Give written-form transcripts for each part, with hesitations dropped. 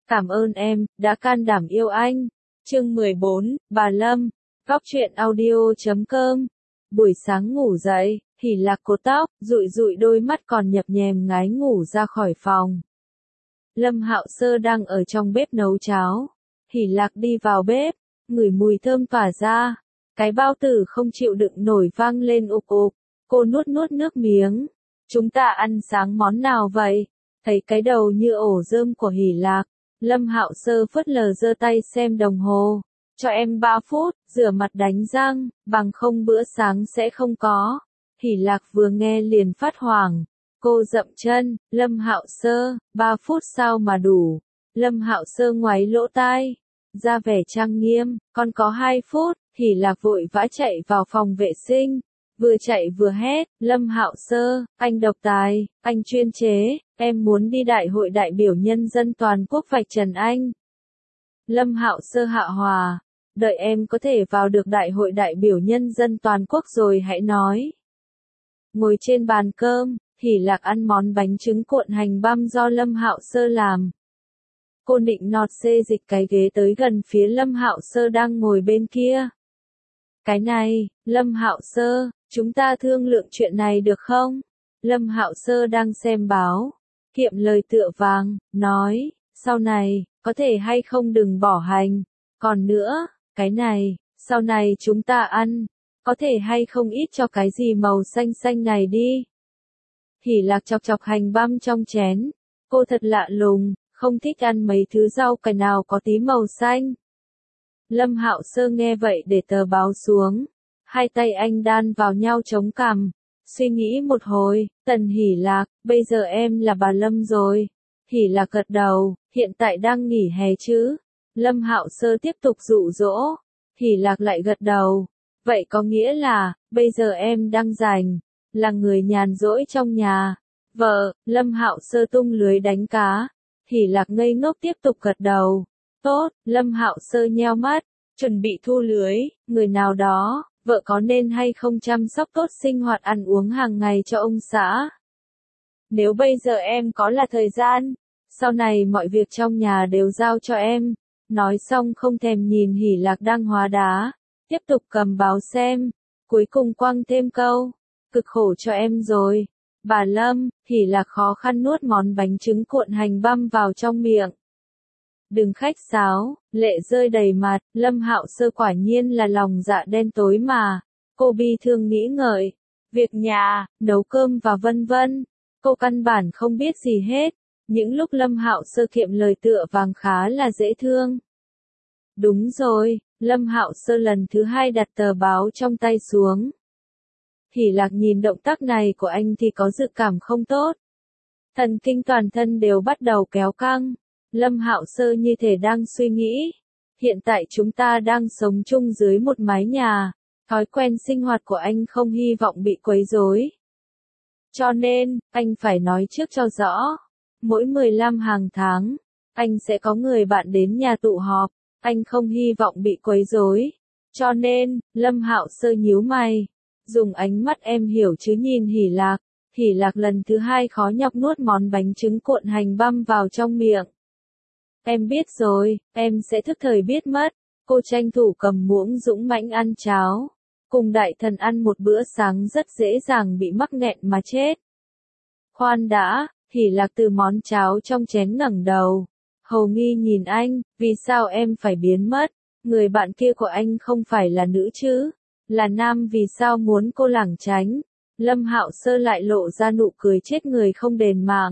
Cảm ơn em, đã can đảm yêu anh. Chương 14, bà Lâm, góc truyện audio.com. Buổi sáng ngủ dậy, Hỷ Lạc cột tóc, dụi dụi đôi mắt còn nhập nhèm ngái ngủ ra khỏi phòng. Lâm Hạo Sơ đang ở trong bếp nấu cháo. Hỷ Lạc đi vào bếp, ngửi mùi thơm tỏa ra. Cái bao tử không chịu đựng nổi vang lên ục ục. Cô nuốt nuốt nước miếng. Chúng ta ăn sáng món nào vậy? Thấy cái đầu như ổ rơm của Hỷ Lạc. Lâm Hạo Sơ phớt lờ giơ tay xem đồng hồ. Cho em 3 phút, rửa mặt đánh răng, bằng không bữa sáng sẽ không có. Hỷ Lạc vừa nghe liền phát hoảng. Cô dậm chân, Lâm Hạo Sơ, 3 phút sao mà đủ. Lâm Hạo Sơ ngoáy lỗ tai, ra vẻ trang nghiêm, còn có 2 phút. Hỷ Lạc vội vã chạy vào phòng vệ sinh. Vừa chạy vừa hét, Lâm Hạo Sơ, anh độc tài, anh chuyên chế, em muốn đi đại hội đại biểu nhân dân toàn quốc vạch trần anh. Lâm Hạo Sơ hạ hòa, đợi em có thể vào được đại hội đại biểu nhân dân toàn quốc rồi hãy nói. Ngồi trên bàn cơm, Hỷ Lạc ăn món bánh trứng cuộn hành băm do Lâm Hạo Sơ làm. Cô nịnh nọt xê dịch cái ghế tới gần phía Lâm Hạo Sơ đang ngồi bên kia. Cái này, Lâm Hạo Sơ, chúng ta thương lượng chuyện này được không? Lâm Hạo Sơ đang xem báo, kiệm lời tựa vàng, nói, sau này, có thể hay không đừng bỏ hành. Còn nữa, cái này, sau này chúng ta ăn, có thể hay không ít cho cái gì màu xanh xanh này đi. Hỷ Lạc chọc chọc hành băm trong chén, cô thật lạ lùng, không thích ăn mấy thứ rau cải nào có tí màu xanh. Lâm Hạo Sơ nghe vậy để tờ báo xuống, hai tay anh đan vào nhau chống cằm, suy nghĩ một hồi, Tần Hỷ Lạc, bây giờ em là bà Lâm rồi. Hỷ Lạc gật đầu, hiện tại đang nghỉ hè chứ? Lâm Hạo Sơ tiếp tục dụ dỗ, Hỷ Lạc lại gật đầu, vậy có nghĩa là, bây giờ em đang rảnh, là người nhàn rỗi trong nhà. Vợ, Lâm Hạo Sơ tung lưới đánh cá, Hỷ Lạc ngây ngốc tiếp tục gật đầu. Tốt, Lâm Hạo Sơ nheo mắt, chuẩn bị thu lưới, người nào đó, vợ có nên hay không chăm sóc tốt sinh hoạt ăn uống hàng ngày cho ông xã. Nếu bây giờ em có là thời gian, sau này mọi việc trong nhà đều giao cho em. Nói xong không thèm nhìn Hỷ Lạc đang hóa đá, tiếp tục cầm báo xem, cuối cùng quăng thêm câu, cực khổ cho em rồi. Bà Lâm, Hỷ Lạc khó khăn nuốt món bánh trứng cuộn hành băm vào trong miệng. Đừng khách sáo, lệ rơi đầy mặt, Lâm Hạo Sơ quả nhiên là lòng dạ đen tối mà. Cô bi thương nghĩ ngợi, việc nhà, nấu cơm và vân vân. Cô căn bản không biết gì hết. Những lúc Lâm Hạo Sơ kiệm lời tựa vàng khá là dễ thương. Đúng rồi, Lâm Hạo Sơ lần thứ 2 đặt tờ báo trong tay xuống. Hỷ Lạc nhìn động tác này của anh thì có dự cảm không tốt. Thần kinh toàn thân đều bắt đầu kéo căng. Lâm Hạo Sơ như thể đang suy nghĩ. Hiện tại chúng ta đang sống chung dưới một mái nhà. Thói quen sinh hoạt của anh không hy vọng bị quấy rối. Cho nên, anh phải nói trước cho rõ. Mỗi 15 hàng tháng, anh sẽ có người bạn đến nhà tụ họp. Anh không hy vọng bị quấy rối. Cho nên, Lâm Hạo Sơ nhíu mày. Dùng ánh mắt em hiểu chứ nhìn Hỷ Lạc. Hỷ Lạc lần thứ 2 khó nhọc nuốt món bánh trứng cuộn hành băm vào trong miệng. Em biết rồi, em sẽ thức thời biết mất. Cô tranh thủ cầm muỗng dũng mãnh ăn cháo. Cùng đại thần ăn một bữa sáng rất dễ dàng bị mắc nghẹn mà chết. Khoan đã, Hỷ Lạc từ món cháo trong chén ngẩng đầu. Hầu nghi nhìn anh, vì sao em phải biến mất? Người bạn kia của anh không phải là nữ chứ? Là nam vì sao muốn cô lảng tránh? Lâm Hạo Sơ lại lộ ra nụ cười chết người không đền mạng.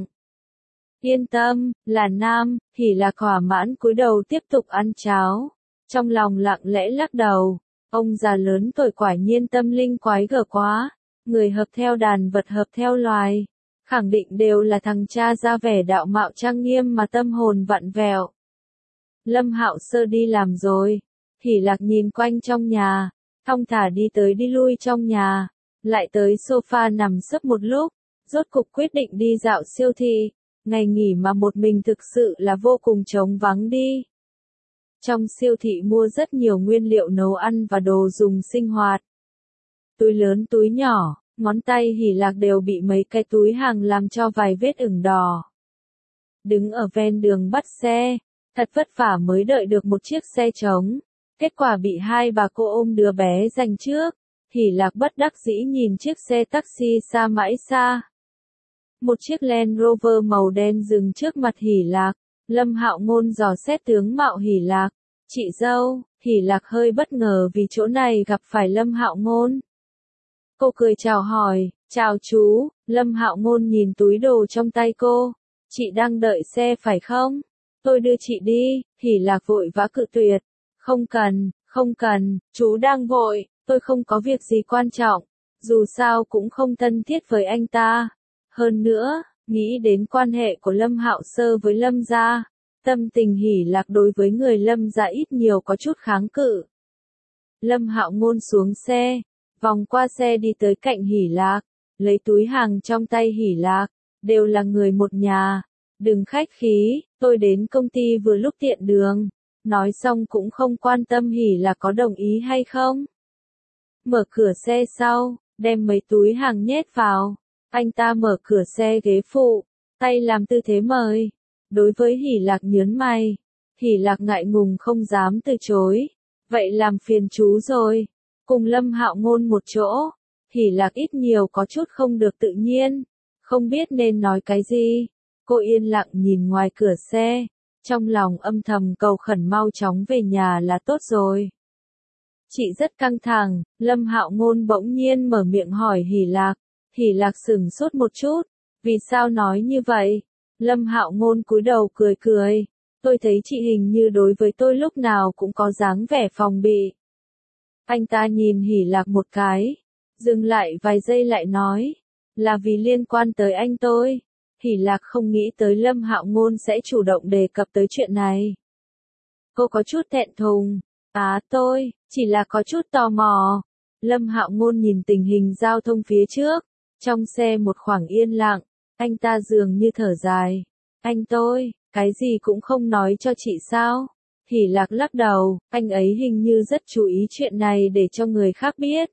Yên tâm, là nam. Hỷ Lạc thỏa mãn cúi đầu tiếp tục ăn cháo. Trong lòng lặng lẽ lắc đầu. Ông già lớn tuổi quả nhiên tâm linh quái gở quá. Người hợp theo đàn vật hợp theo loài. Khẳng định đều là thằng cha ra vẻ đạo mạo trang nghiêm mà tâm hồn vặn vẹo. Lâm Hạo Sơ đi làm rồi. Hỷ Lạc nhìn quanh trong nhà, thong thả đi tới đi lui trong nhà, lại tới sofa nằm sấp một lúc, rốt cục quyết định đi dạo siêu thị. Ngày nghỉ mà một mình thực sự là vô cùng trống vắng đi. Trong siêu thị mua rất nhiều nguyên liệu nấu ăn và đồ dùng sinh hoạt. Túi lớn túi nhỏ, ngón tay Hỷ Lạc đều bị mấy cái túi hàng làm cho vài vết ửng đỏ. Đứng ở ven đường bắt xe, Thật vất vả mới đợi được một chiếc xe trống. Kết quả bị hai bà cô ôm đứa bé giành trước. Hỷ Lạc bất đắc dĩ nhìn chiếc xe taxi xa mãi xa. Một chiếc Land Rover màu đen dừng trước mặt Hỷ Lạc. Lâm Hạo Ngôn dò xét tướng mạo Hỷ Lạc. Chị dâu. Hỷ Lạc hơi bất ngờ vì chỗ này gặp phải Lâm Hạo Ngôn. Cô cười chào hỏi, chào chú. Lâm Hạo Ngôn nhìn túi đồ trong tay cô. Chị đang đợi xe phải không? Tôi đưa chị đi. Hỷ Lạc vội vã cự tuyệt. Không cần, chú đang vội, tôi không có việc gì quan trọng. Dù sao cũng không thân thiết với anh ta. Hơn nữa, nghĩ đến quan hệ của Lâm Hạo Sơ với Lâm gia, tâm tình Hỷ Lạc đối với người Lâm gia ít nhiều có chút kháng cự. Lâm Hạo Ngôn xuống xe, vòng qua xe đi tới cạnh Hỷ Lạc, lấy túi hàng trong tay Hỷ Lạc, đều là người một nhà. Đừng khách khí, tôi đến công ty vừa lúc tiện đường. Nói xong cũng không quan tâm Hỷ Lạc có đồng ý hay không. Mở cửa xe sau, đem mấy túi hàng nhét vào. Anh ta mở cửa xe ghế phụ, tay làm tư thế mời. Đối với Hỷ Lạc nhớn mày. Hỷ Lạc ngại ngùng không dám từ chối. Vậy làm phiền chú rồi. Cùng Lâm Hạo Ngôn một chỗ. Hỷ Lạc ít nhiều có chút không được tự nhiên. Không biết nên nói cái gì. Cô yên lặng nhìn ngoài cửa xe. Trong lòng âm thầm cầu khẩn mau chóng về nhà là tốt rồi. Chị rất căng thẳng. Lâm Hạo Ngôn bỗng nhiên mở miệng hỏi Hỷ Lạc. Hỷ Lạc sững sốt một chút. Vì sao nói như vậy? Lâm Hạo Ngôn cúi đầu cười cười. Tôi thấy chị hình như đối với tôi lúc nào cũng có dáng vẻ phòng bị. Anh ta nhìn Hỷ Lạc một cái. Dừng lại vài giây lại nói. Là vì liên quan tới anh tôi. Hỷ Lạc không nghĩ tới Lâm Hạo Ngôn sẽ chủ động đề cập tới chuyện này. Cô có chút thẹn thùng. Tôi, chỉ là có chút tò mò. Lâm Hạo Ngôn nhìn tình hình giao thông phía trước. Trong xe một khoảng yên lặng, anh ta dường như thở dài. Anh tôi, cái gì cũng không nói cho chị sao? Hỷ Lạc lắc đầu, anh ấy hình như rất chú ý chuyện này để cho người khác biết.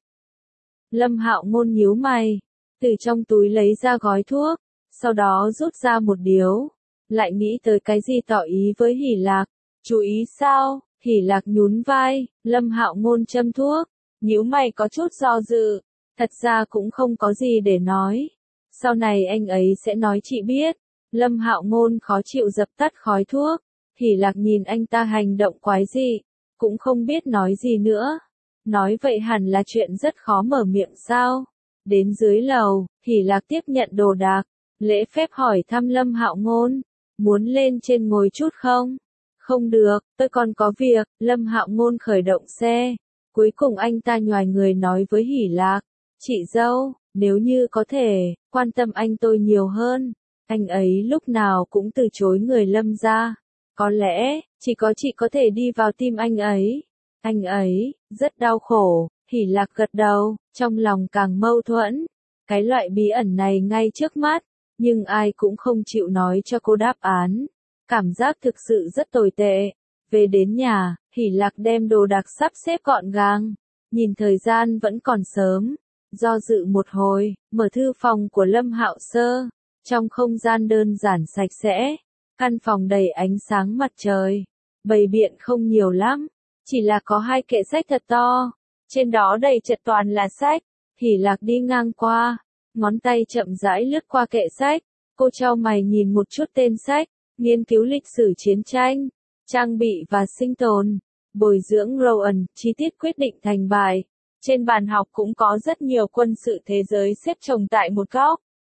Lâm Hạo Ngôn nhíu mày, từ trong túi lấy ra gói thuốc, sau đó rút ra một điếu, lại nghĩ tới cái gì tỏ ý với Hỷ Lạc. Chú ý sao? Hỷ Lạc nhún vai, Lâm Hạo Ngôn châm thuốc, nhíu mày có chút do dự. Thật ra cũng không có gì để nói. Sau này anh ấy sẽ nói chị biết. Lâm Hạo Ngôn khó chịu dập tắt khói thuốc. Hỷ Lạc nhìn anh ta hành động quái dị, cũng không biết nói gì nữa. Nói vậy hẳn là chuyện rất khó mở miệng sao? Đến dưới lầu, Hỷ Lạc tiếp nhận đồ đạc, lễ phép hỏi thăm Lâm Hạo Ngôn, muốn lên trên ngồi chút không? Không được, tôi còn có việc. Lâm Hạo Ngôn khởi động xe. Cuối cùng anh ta nhoài người nói với Hỷ Lạc. Chị dâu, nếu như có thể, quan tâm anh tôi nhiều hơn. Anh ấy lúc nào cũng từ chối người Lâm gia. Có lẽ, chỉ có chị có thể đi vào tim anh ấy. Anh ấy, rất đau khổ. Hỷ Lạc gật đầu, trong lòng càng mâu thuẫn. Cái loại bí ẩn này ngay trước mắt, nhưng ai cũng không chịu nói cho cô đáp án. Cảm giác thực sự rất tồi tệ. Về đến nhà, Hỷ Lạc đem đồ đạc sắp xếp gọn gàng. Nhìn thời gian vẫn còn sớm. Do dự một hồi, mở thư phòng của Lâm Hạo Sơ. Trong không gian đơn giản sạch sẽ, căn phòng đầy ánh sáng mặt trời. Bày biện không nhiều lắm, chỉ là có hai kệ sách thật to. Trên đó đầy chật toàn là sách. Hỷ Lạc đi ngang qua, ngón tay chậm rãi lướt qua kệ sách. Cô chau mày nhìn một chút tên sách, nghiên cứu lịch sử chiến tranh, trang bị và sinh tồn, bồi dưỡng Rowan, chi tiết quyết định thành bại. Trên bàn học cũng có rất nhiều quân sự thế giới xếp chồng tại một góc.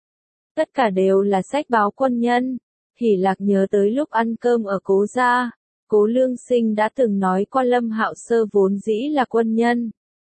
Tất cả đều là sách báo quân nhân. Hỷ Lạc nhớ tới lúc ăn cơm ở Cố gia, Cố Lương Sinh đã từng nói qua Lâm Hạo Sơ vốn dĩ là quân nhân.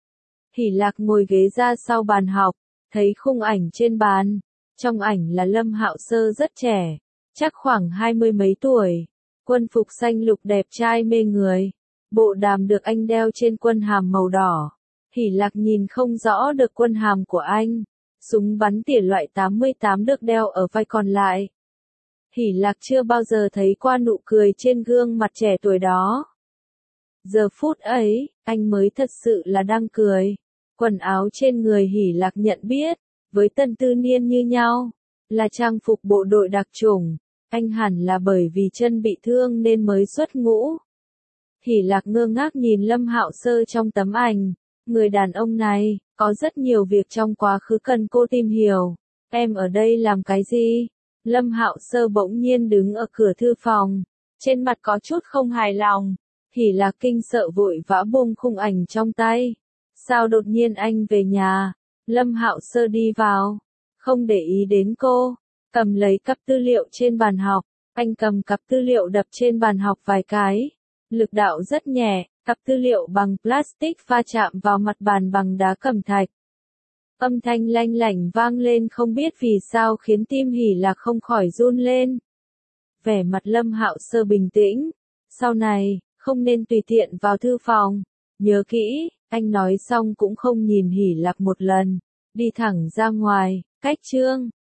Hỷ Lạc ngồi ghế ra sau bàn học, thấy khung ảnh trên bàn. Trong ảnh là Lâm Hạo Sơ rất trẻ, chắc khoảng 20 mấy tuổi. Quân phục xanh lục đẹp trai mê người. Bộ đàm được anh đeo trên quân hàm màu đỏ. Hỷ Lạc nhìn không rõ được quân hàm của anh. Súng bắn tỉa loại 88 được đeo ở vai còn lại. Hỷ Lạc chưa bao giờ thấy qua nụ cười trên gương mặt trẻ tuổi đó. Giờ phút ấy, anh mới thật sự là đang cười. Quần áo trên người Hỷ Lạc nhận biết, với Tân Tư Niên như nhau, là trang phục bộ đội đặc chủng. anh hẳn là bởi vì chân bị thương nên mới xuất ngũ. Hỷ Lạc ngơ ngác nhìn Lâm Hạo Sơ trong tấm ảnh, người đàn ông này, có rất nhiều việc trong quá khứ cần cô tìm hiểu. Em ở đây làm cái gì? Lâm Hạo Sơ bỗng nhiên đứng ở cửa thư phòng, trên mặt có chút không hài lòng. Hỷ Lạc kinh sợ vội vã buông khung ảnh trong tay. Sao đột nhiên anh về nhà? Lâm Hạo Sơ đi vào, không để ý đến cô, cầm lấy cặp tư liệu trên bàn học. Anh cầm cặp tư liệu đập trên bàn học vài cái. Lực đạo rất nhẹ, cặp tư liệu bằng plastic va chạm vào mặt bàn bằng đá cẩm thạch. Âm thanh lanh lảnh vang lên không biết vì sao khiến tim Hỷ Lạc không khỏi run lên. Vẻ mặt Lâm Hạo Sơ bình tĩnh. Sau này, không nên tùy tiện vào thư phòng. Nhớ kỹ, anh nói xong cũng không nhìn Hỷ Lạc một lần. Đi thẳng ra ngoài, cách chương.